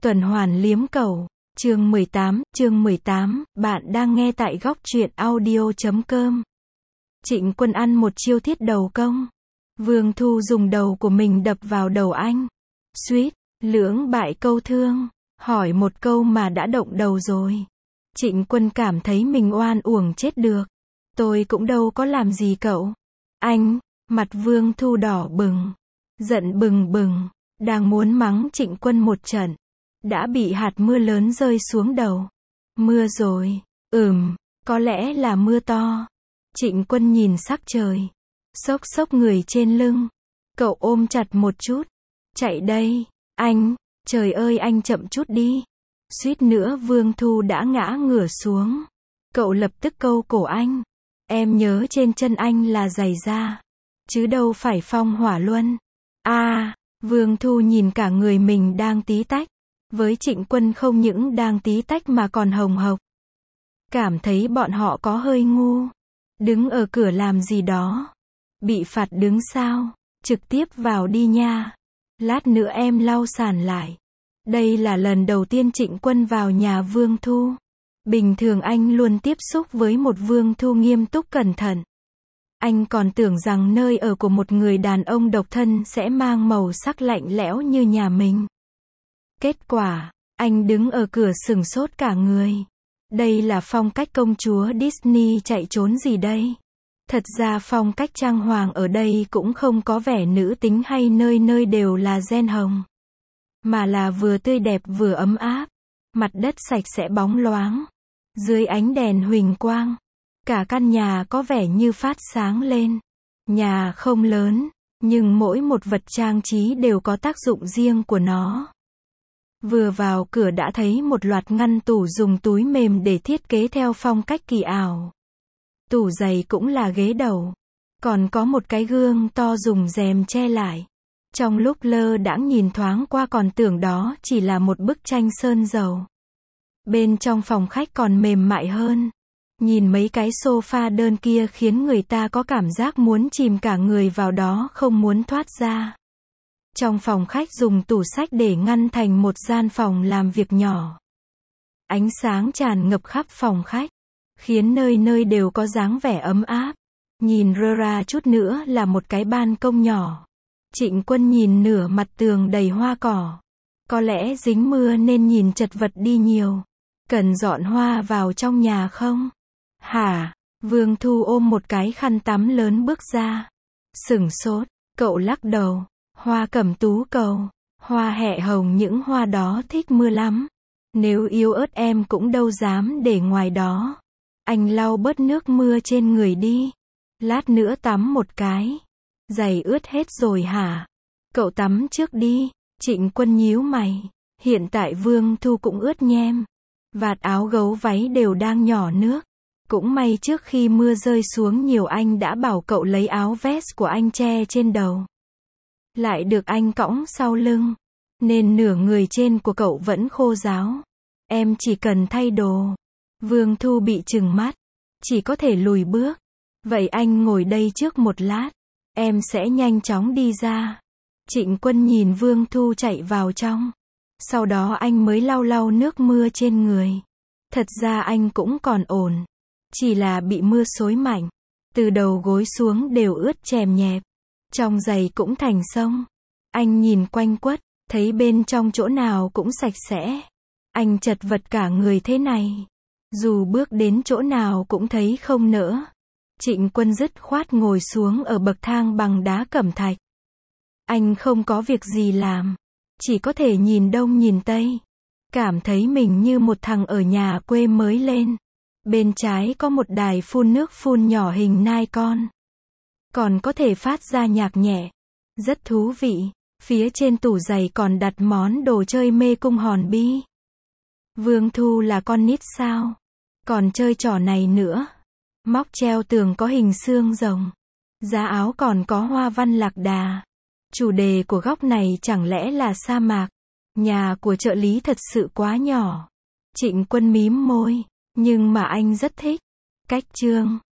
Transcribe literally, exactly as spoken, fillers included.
Tuần hoàn liếm cầu. Chương mười tám, chương mười tám, bạn đang nghe tại góc truyện audio chấm com. Trịnh Quân ăn một chiêu thiết đầu công. Vương Thu dùng đầu của mình đập vào đầu anh. Suýt, lưỡng bại câu thương. Hỏi một câu mà đã động đầu rồi. Trịnh Quân cảm thấy mình oan uổng chết được. Tôi cũng đâu có làm gì cậu. Anh, mặt Vương Thu đỏ bừng. Giận bừng bừng. Đang muốn mắng Trịnh Quân một trận. Đã bị hạt mưa lớn rơi xuống đầu. Mưa rồi. Ừm, có lẽ là mưa to. Trịnh Quân nhìn sắc trời. Xốc xốc người trên lưng. Cậu ôm chặt một chút. Chạy đây. Anh, trời ơi anh chậm chút đi. Suýt nữa Vương Thu đã ngã ngửa xuống. Cậu lập tức câu cổ anh. Em nhớ trên chân anh là giày da. Chứ đâu phải phong hỏa luân. À, Vương Thu nhìn cả người mình đang tí tách. Với Trịnh Quân không những đang tí tách mà còn hồng hộc. Cảm thấy bọn họ có hơi ngu. Đứng ở cửa làm gì đó. Bị phạt đứng sao? Trực tiếp vào đi nha. Lát nữa em lau sàn lại. Đây là lần đầu tiên Trịnh Quân vào nhà Vương Thu. Bình thường anh luôn tiếp xúc với một Vương Thu nghiêm túc cẩn thận. Anh còn tưởng rằng nơi ở của một người đàn ông độc thân sẽ mang màu sắc lạnh lẽo như nhà mình. Kết quả, anh đứng ở cửa sửng sốt cả người. Đây là phong cách công chúa Disney chạy trốn gì đây? Thật ra phong cách trang hoàng ở đây cũng không có vẻ nữ tính hay nơi nơi đều là ren hồng. Mà là vừa tươi đẹp vừa ấm áp. Mặt đất sạch sẽ bóng loáng. Dưới ánh đèn huỳnh quang. Cả căn nhà có vẻ như phát sáng lên. Nhà không lớn, nhưng mỗi một vật trang trí đều có tác dụng riêng của nó. Vừa vào cửa đã thấy một loạt ngăn tủ dùng túi mềm để thiết kế theo phong cách kỳ ảo. Tủ giày cũng là ghế đầu. Còn có một cái gương to dùng rèm che lại. Trong lúc lơ đãng nhìn thoáng qua còn tưởng đó chỉ là một bức tranh sơn dầu. Bên trong phòng khách còn mềm mại hơn. Nhìn mấy cái sofa đơn kia khiến người ta có cảm giác muốn chìm cả người vào đó không muốn thoát ra. Trong phòng khách dùng tủ sách để ngăn thành một gian phòng làm việc nhỏ. Ánh sáng tràn ngập khắp phòng khách, khiến nơi nơi đều có dáng vẻ ấm áp. Nhìn rơ ra chút nữa là một cái ban công nhỏ. Trịnh Quân nhìn nửa mặt tường đầy hoa cỏ. Có lẽ dính mưa nên nhìn chật vật đi nhiều. Cần dọn hoa vào trong nhà không? Hả? Vương Thu ôm một cái khăn tắm lớn bước ra. Sửng sốt, cậu lắc đầu. Hoa cẩm tú cầu, hoa hẹ hồng những hoa đó thích mưa lắm. Nếu yếu ớt em cũng đâu dám để ngoài đó. Anh lau bớt nước mưa trên người đi. Lát nữa tắm một cái. Giày ướt hết rồi hả? Cậu tắm trước đi. Trịnh Quân nhíu mày. Hiện tại Vương Thu cũng ướt nhem. Vạt áo gấu váy đều đang nhỏ nước. Cũng may trước khi mưa rơi xuống nhiều anh đã bảo cậu lấy áo vest của anh che trên đầu. Lại được anh cõng sau lưng. Nên nửa người trên của cậu vẫn khô ráo. Em chỉ cần thay đồ. Vương Thu bị trừng mắt. Chỉ có thể lùi bước. Vậy anh ngồi đây trước một lát. Em sẽ nhanh chóng đi ra. Trịnh Quân nhìn Vương Thu chạy vào trong. Sau đó anh mới lau lau nước mưa trên người. Thật ra anh cũng còn ổn. Chỉ là bị mưa xối mạnh. Từ đầu gối xuống đều ướt chèm nhẹp. Trong giày cũng thành sông. Anh nhìn quanh quất, thấy bên trong chỗ nào cũng sạch sẽ. Anh chật vật cả người thế này. Dù bước đến chỗ nào cũng thấy không nỡ. Trịnh Quân dứt khoát ngồi xuống ở bậc thang bằng đá cẩm thạch. Anh không có việc gì làm. Chỉ có thể nhìn đông nhìn tây. Cảm thấy mình như một thằng ở nhà quê mới lên. Bên trái có một đài phun nước phun nhỏ hình nai con. Còn có thể phát ra nhạc nhẹ. Rất thú vị. Phía trên tủ giày còn đặt món đồ chơi mê cung hòn bi. Vương Thu là con nít sao? Còn chơi trò này nữa. Móc treo tường có hình xương rồng. Giá áo còn có hoa văn lạc đà. Chủ đề của góc này chẳng lẽ là sa mạc? Nhà của trợ lý thật sự quá nhỏ. Trịnh Quân mím môi. Nhưng mà anh rất thích. Cách chương.